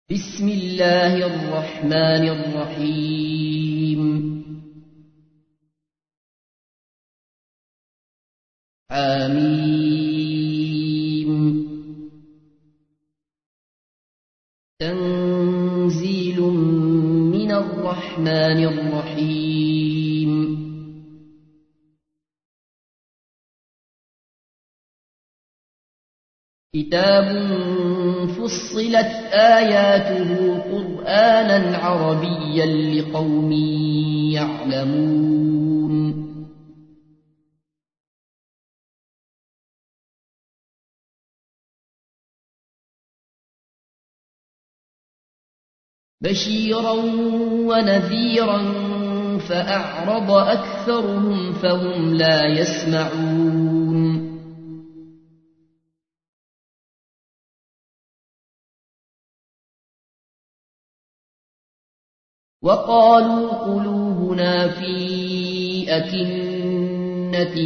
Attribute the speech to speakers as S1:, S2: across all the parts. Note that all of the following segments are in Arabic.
S1: بسم الله الرحمن الرحيم حميم تنزيل من الرحمن الرحيم كتاب فصلت آياته قرآنا عربيا لقوم يعلمون بشيرا ونذيرا فأعرض أكثرهم فهم لا يسمعون وقالوا قلوبنا في أكنة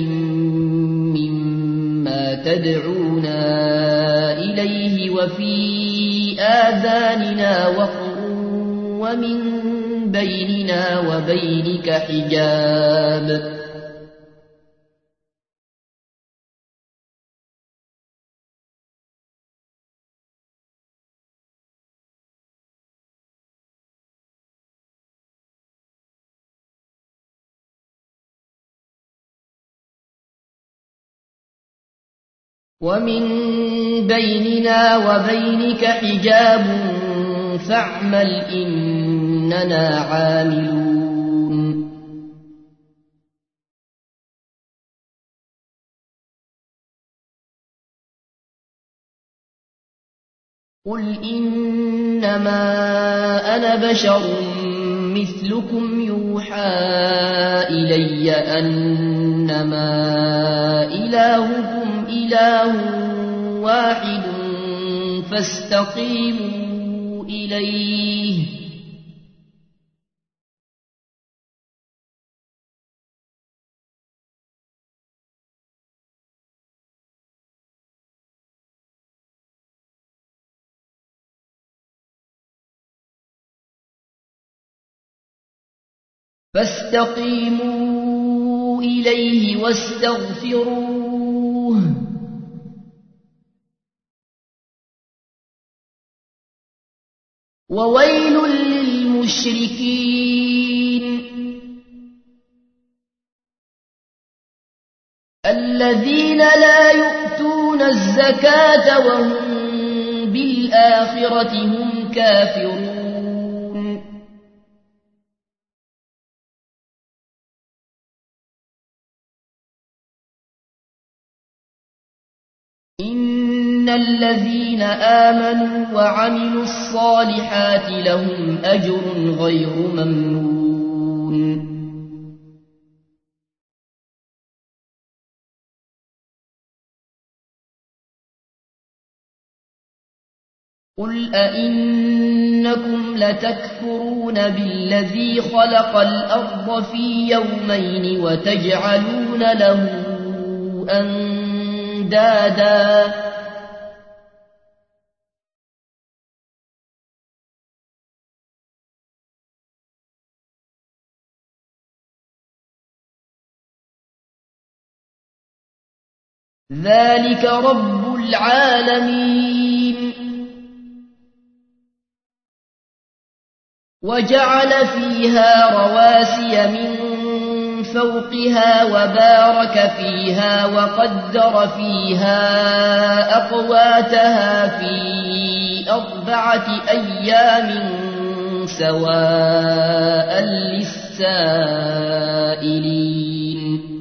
S1: مما تدعونا إليه وفي آذاننا وقر ومن بيننا وبينك حجاب ومن بيننا وبينك حجاب فاعمل إننا عاملون قل إنما أنا بشر مثلكم يوحى إلي أنما إلهكم إله واحد فاستقيموا إليه واستغفروه وويل للمشركين الذين لا يؤتون الزكاة وهم بالآخرة هم كافرون إن الذين آمنوا وعملوا الصالحات لهم أجر غير ممنون قل أئنكم لتكفرون بالذي خلق الأرض في يومين وتجعلون له أندادا ذلك رب العالمين وجعل فيها رواسي من فوقها وبارك فيها وقدر فيها أقواتها في 4 أيام سواء للسائلين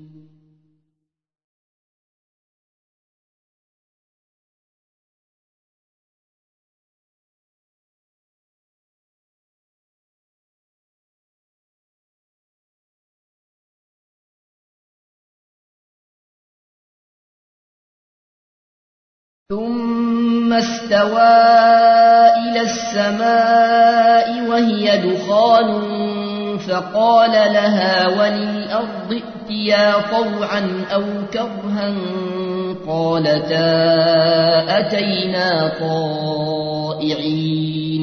S1: ثم استوى إلى السماء وهي دخان فقال لها وللأرض ائتيا طوعا أو كرها قالتا أتينا طائعين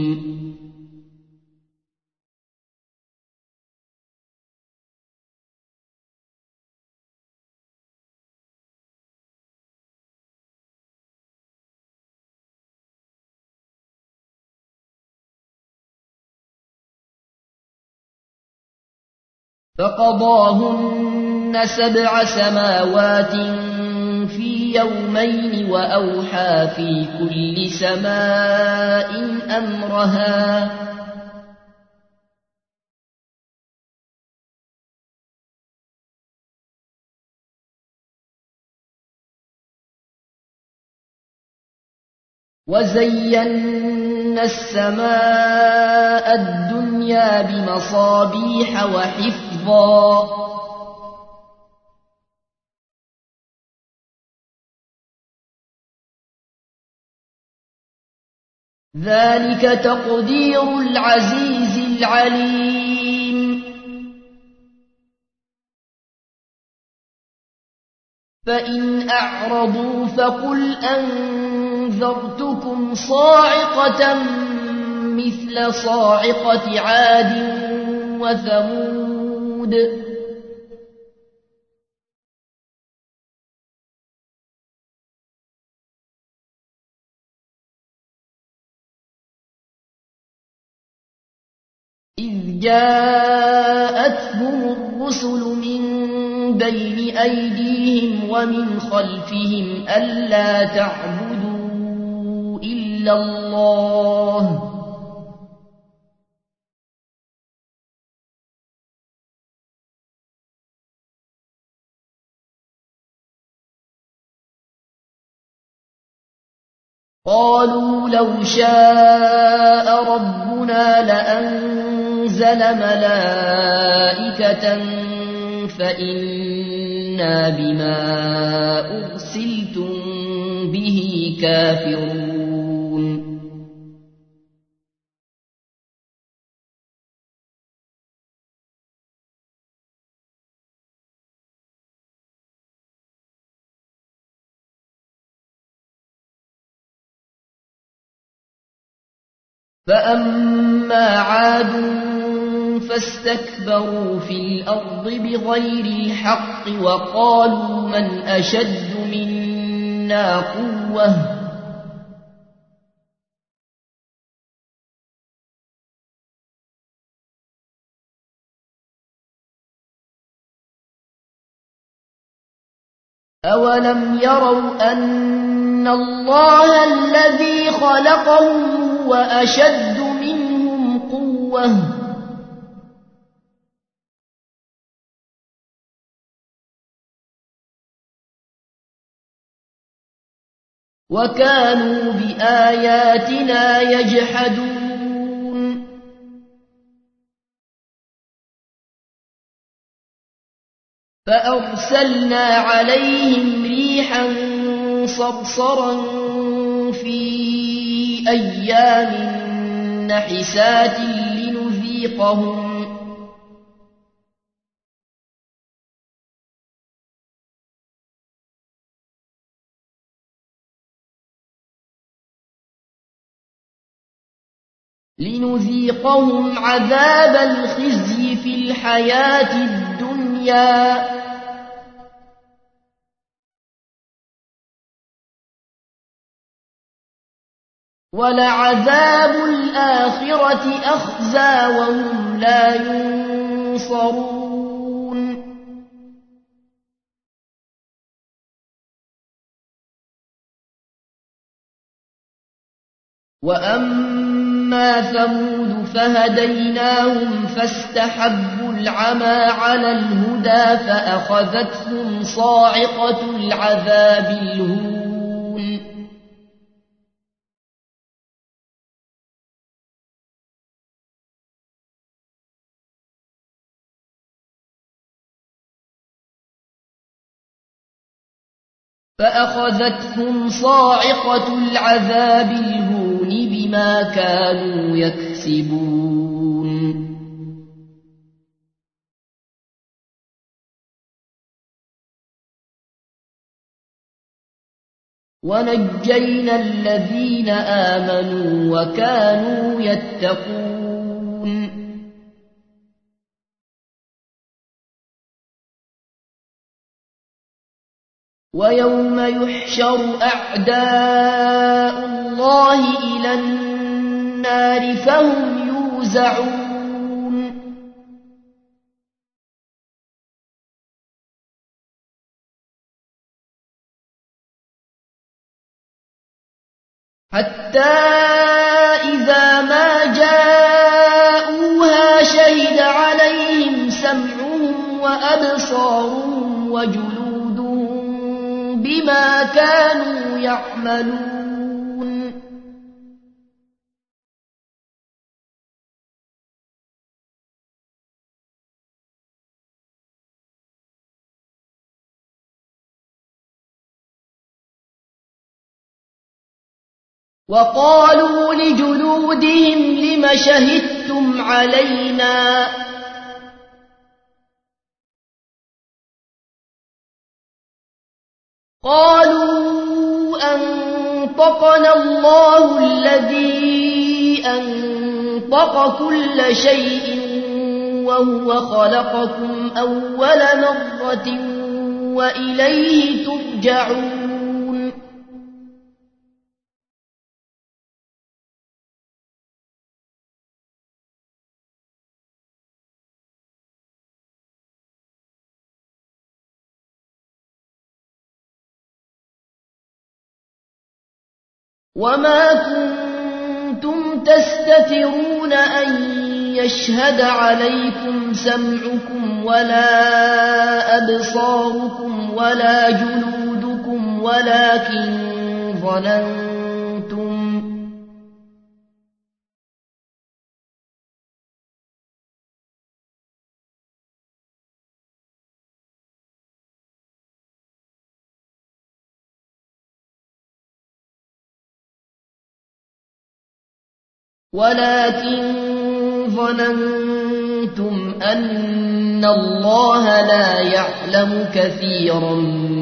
S1: فقضاهن 7 سماوات في يومين وأوحى في كل سماء أمرها وزينا السماء الدنيا بمصابيح وحفظا ذلك تقدير العزيز العليم فإن أعرضوا فقل أنذرتكم صاعقة مثل صاعقة عاد وثمود إذ جاءتهم الرسل من بين أيديهم ومن خلفهم ألا تعبدوا إلا الله قالوا لو شاء ربنا لأنزل ملائكة فإنا بما أرسلتم به كافرون فأما عاد فاستكبروا في الأرض بغير الحق وقالوا من أشد منا قوة أولم يروا أن الله الذي خلقهم وأشد منهم قوة وكانوا بآياتنا يجحدون فأرسلنا عليهم ريحا صرصرا في أيام نحسات لنذيقهم عذاب الخزي في الحياة الدنيا ولعذاب الآخرة أخزى وهم لا ينصرون وأما ثمود فهديناهم فاستحبوا العمى على الهدى فأخذتهم صاعقة العذاب الهون فأخذتهم صاعقة العذاب الهون بما كانوا يكسبون ونجينا الذين آمنوا وكانوا يتقون ويوم يحشر أعداء الله إلى النار فهم يوزعون حتى إذا ما جاءوها شهد عليهم سمعهم وأبصارهم وجلودهم بما كانوا يعملون وقالوا لجلودهم لم شهدتم علينا قالوا أنطقنا الله الذي أنطق كل شيء وهو خلقكم أول مرة وإليه ترجعون وما كنتم تستترون أن يشهد عليكم سمعكم ولا أبصاركم ولا جلودكم ولكن ظننتم أن الله لا يعلم كثيرا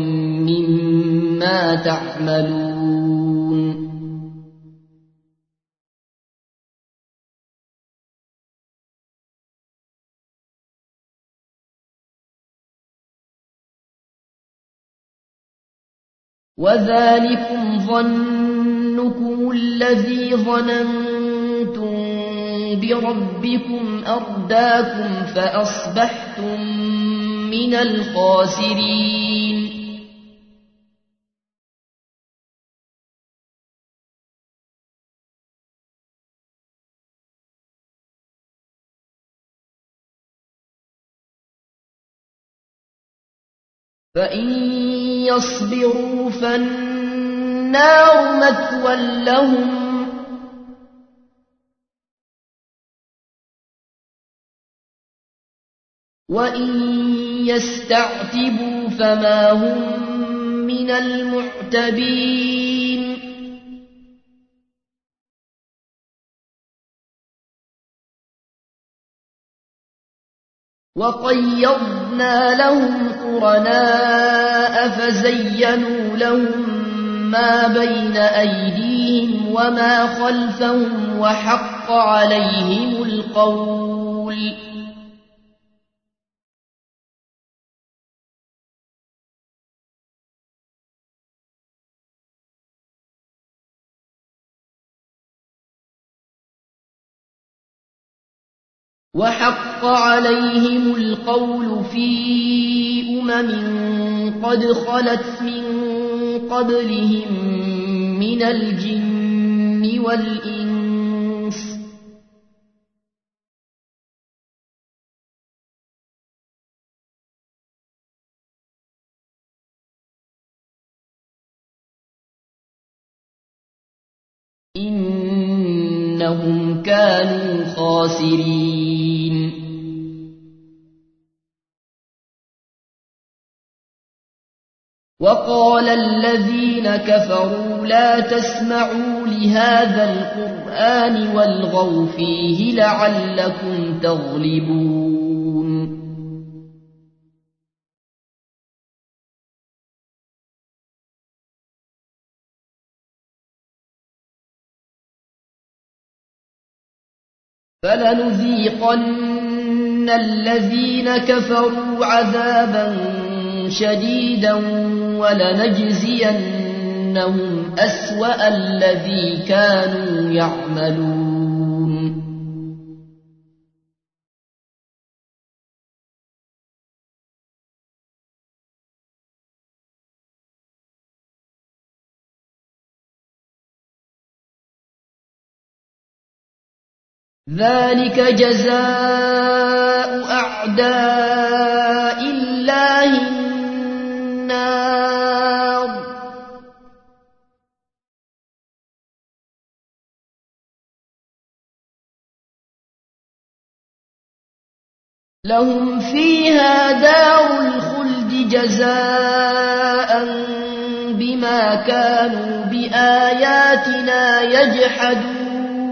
S1: مما تعملون وذلكم ظنكم الذي ظننتم بربكم أرداكم فأصبحتم من الخاسرين فإن يصبروا فالنار مثوى لهم وإن يستعتبوا فما هم من المعتبين وقيضنا لهم قرناء فزينوا لهم ما بين أيديهم وما خلفهم وحق عليهم القول في قد خلت من قبلهم من الجن والإنس إنهم كانوا خاسرين وقال الذين كفروا لا تسمعوا لهذا القرآن والغوا فيه لعلكم تغلبون فلنذيقن الذين كفروا عذابا شديدا ولنجزينهم أسوأ الذي كانوا يعملون ذلك جزاء أعداء الله النار لهم فيها دار الخلد جزاء بما كانوا بآياتنا يجحدون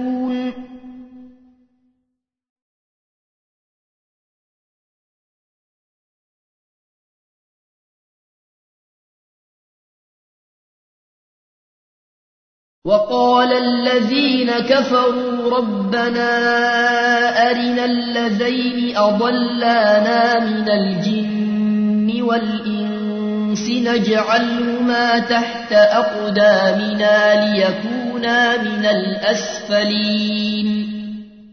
S1: وقال الذين كفروا ربنا أرنا الذين أضلانا من الجن والإنس نجعلهما تحت أقدامنا ليكونا من الأسفلين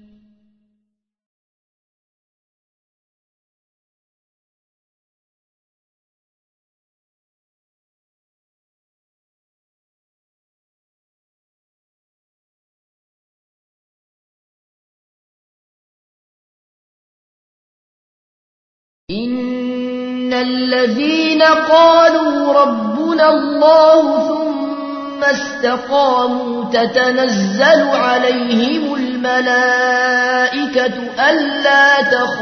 S1: إن الذين قالوا ربنا الله ثم استقاموا تتنزل عليهم الملائكة ألا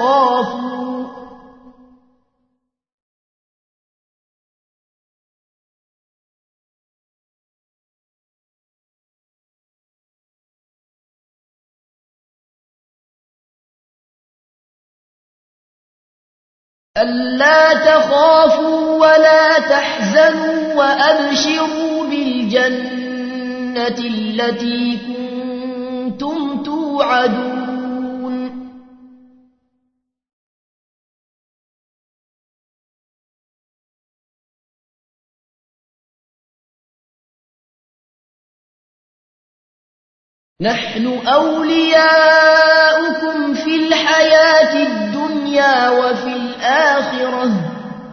S1: تخافوا ولا تحزنوا وأبشروا بالجنة التي كنتم توعدون نحن أولياؤكم في الحياة الدنيا وفي الآخرة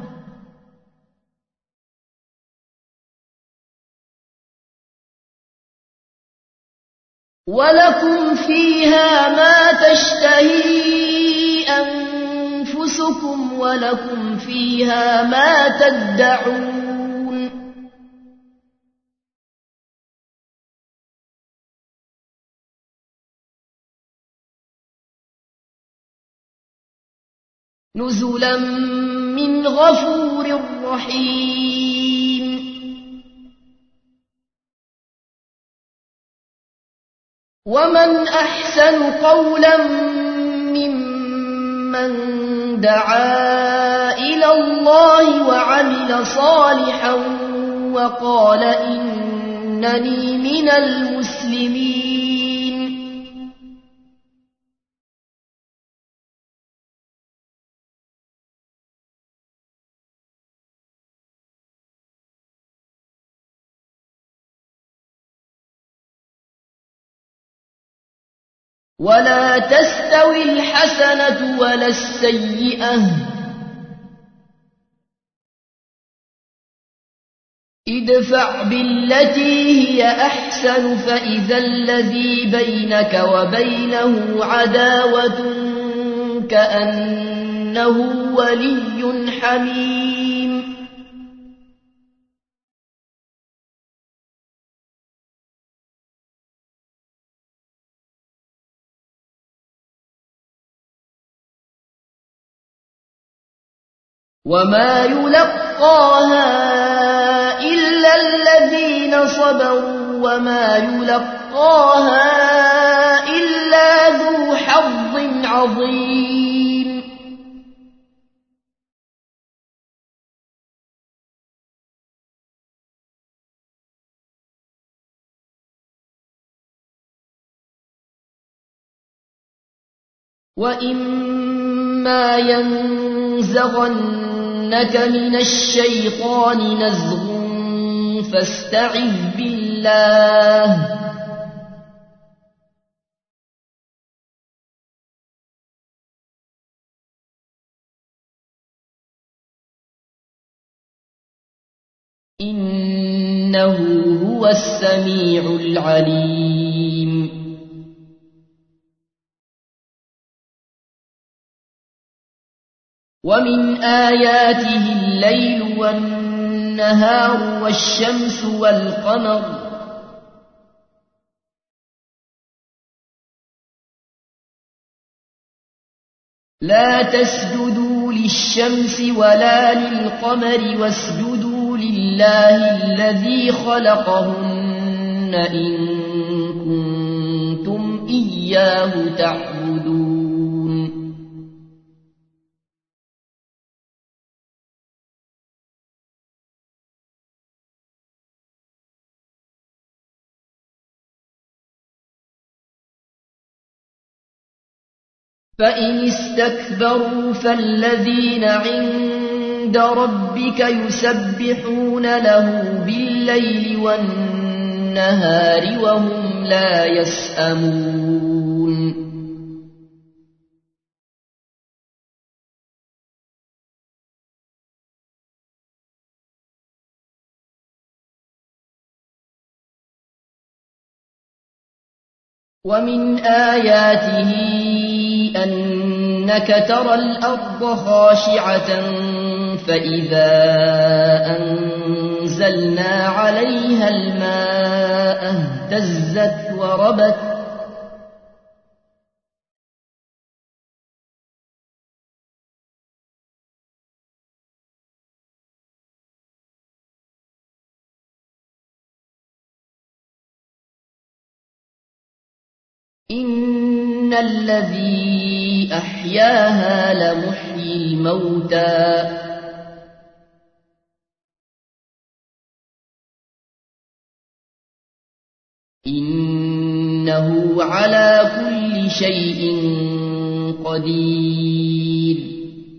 S1: ولكم فيها ما تشتهي أنفسكم ولكم فيها ما تدعون نزلا من غفور رحيم ومن أحسن قولا ممن دعا إلى الله وعمل صالحا وقال إنني من المسلمين ولا تستوي الحسنة ولا السيئة ادفع بالتي هي أحسن فإذا الذي بينك وبينه عداوة كأنه ولي حميم وما يلقاها إلا الذين صبروا وما يلقاها إلا ذو حظ عظيم وإما ينزغنك من الشيطان نزغ فاستعذ بالله إنه هو السميع العليم ومن آياته الليل والنهار والشمس والقمر لا تسجدوا للشمس ولا للقمر واسجدوا لله الذي خلقهن إن كنتم إياه تعبدون فإن استكبروا فالذين عند ربك يسبحون له بالليل والنهار وهم لا يسأمون ومن آياته أنك ترى الأرض خاشعة فإذا أنزلنا عليها الماء اهتزت وربت إن الذي أحياها لمحيي الموتى إنه على كل شيء قدير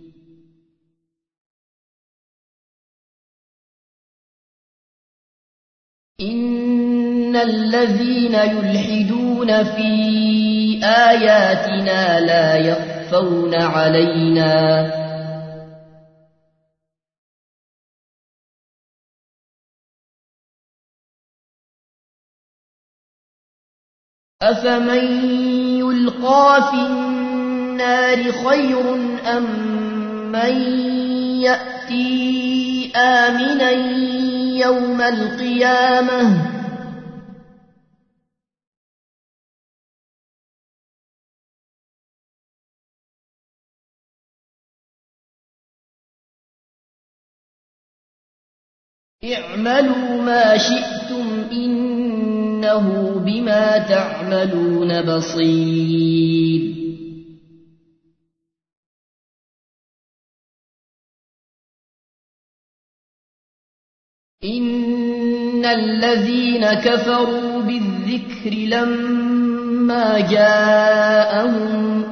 S1: إن الذين يلحدون في آياتنا لا يخفون علينا أفمن يلقى في النار خير أم من يأتي آمنا يوم القيامة اعملوا ما شئتم إنه بما تعملون بصير إن الذين كفروا بالذكر لما جاءهم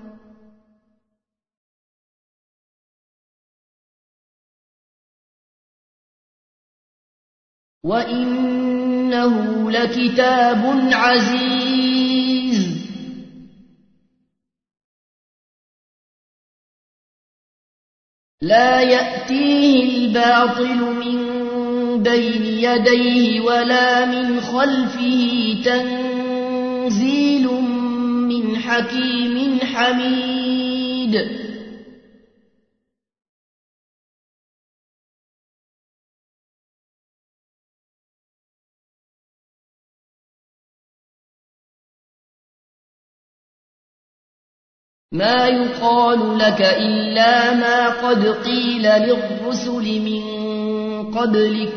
S1: وإنه لكتاب عزيز لا يأتيه الباطل من بين يديه ولا من خلفه تنزيل من حكيم حميد ما يقال لك إلا ما قد قيل للرسل من قبلك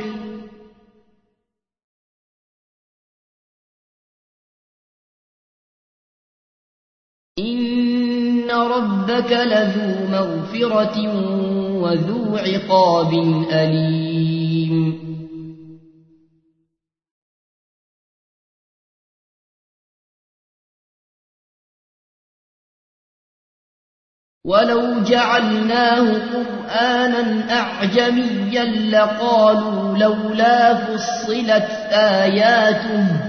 S1: إن ربك لذو مغفرة وذو عقاب أليم ولو جعلناه قرآنا أعجميا لقالوا لولا فصلت آياته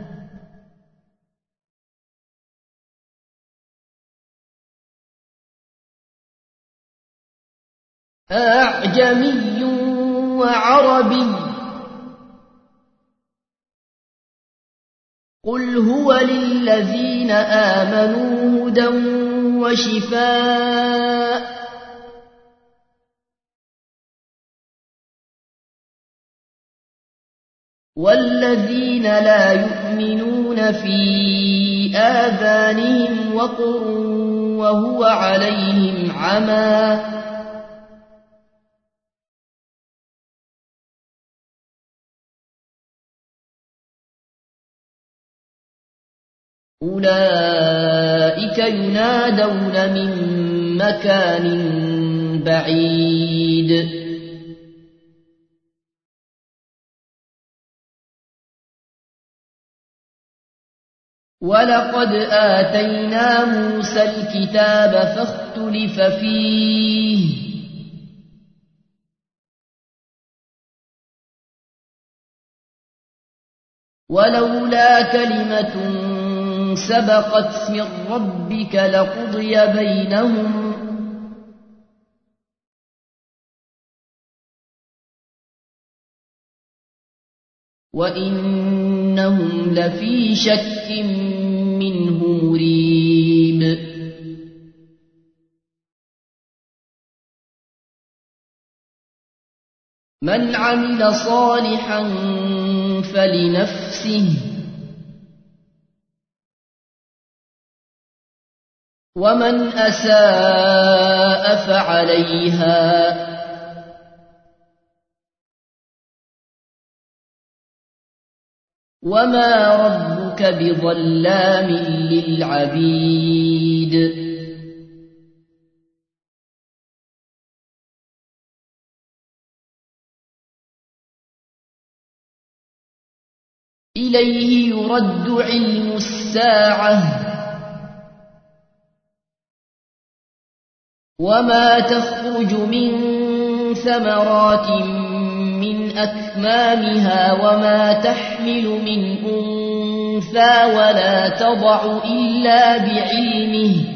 S1: أعجمي وعربي قل هو للذين آمنوا هدى وشفاء والذين لا يؤمنون في آذانهم وقر وهو عليهم عمى أولئك ينادون من مكان بعيد ولقد آتينا موسى الكتاب فاختلف فيه ولولا كلمة سبقت من ربك لقضي بينهم وإنهم لفي شك منه مريب من عمل صالحا فلنفسه ومن أساء فعليها وما ربك بظلام للعبيد إليه يرد علم الساعة وما تخرج من ثمرات من أكمامها وما تحمل من أنثى ولا تضع إلا بعلمه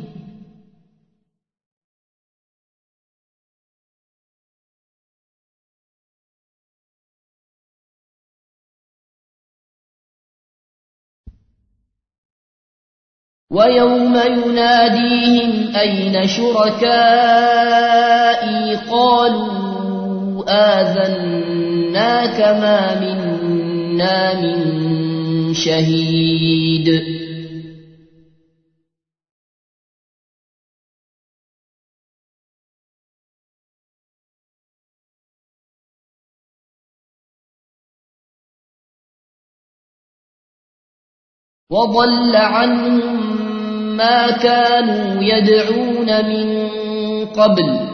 S1: ويوم يناديهم أين شركائي قالوا آذناك ما منا من شهيد وضل عنهم ما كانوا يدعون من قبل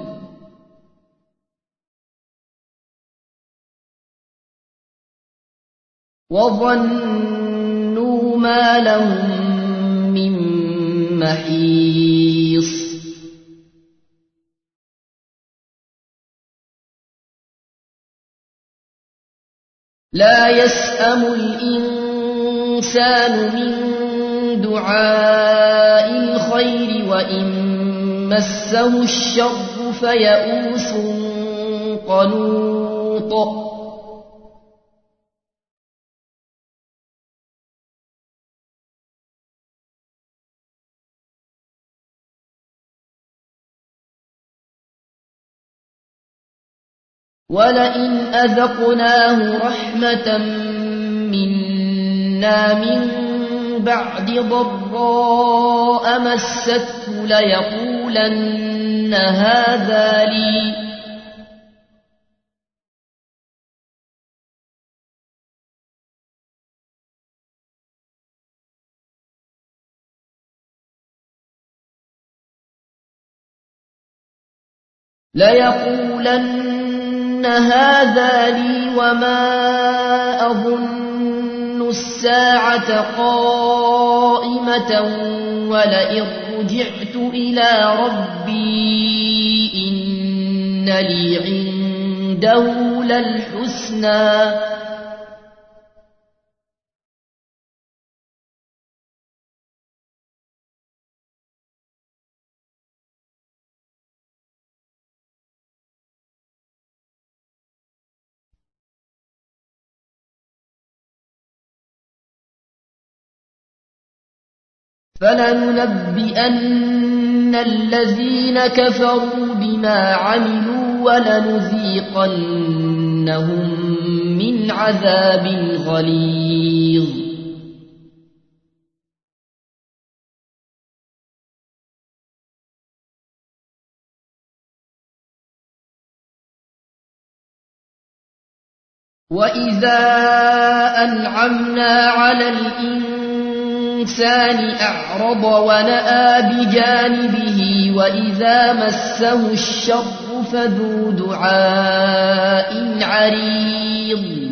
S1: وظنوا ما لهم من محيص لا يسأم الإنسان من دعاء الخير وإن مسه الشر فيئوس قنوط ولئن أذقناه رحمة منا من بعد ضراء مسته ليقولن هذا لي وما أظن الساعة قائمة ولئن رجعت إلى ربي إن لي عنده للحسنى فلننبئن الذين كفروا بما عملوا ولنذيقنهم من عذاب غليظ وإذا أنعمنا على الإنسان أعرض ونأى بجانبه وإذا مسه الشر فذو دعاء عريض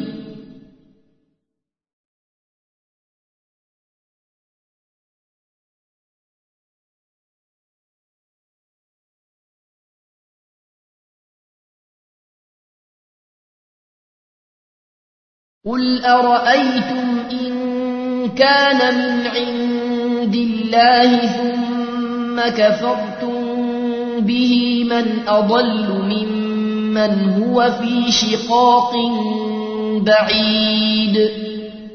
S1: قل أرأيتم إن كان من عند الله ثم كفرتم به من أضل ممن هو في شقاق بعيد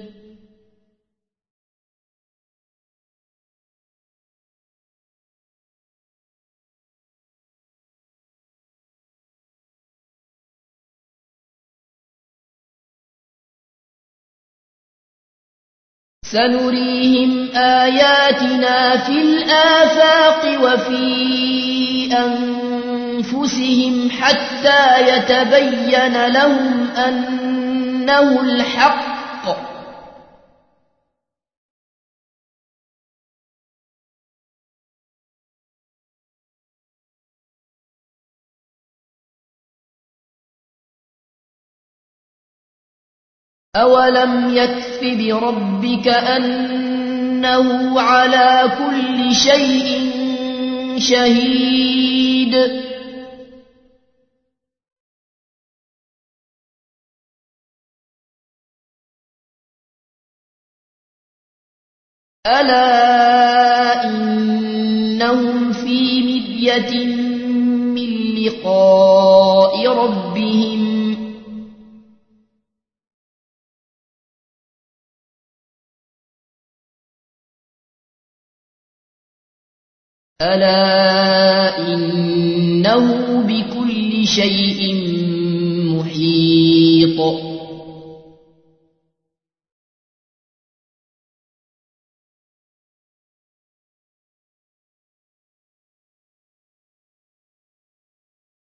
S1: سنريهم آياتنا في الآفاق وفي أنفسهم حتى يتبين لهم أنه الحق أولم يكف بربك أنه على كل شيء شهيد ألا إنهم في مرية من لقاء ربهم ألا إنه بكل شيء محيط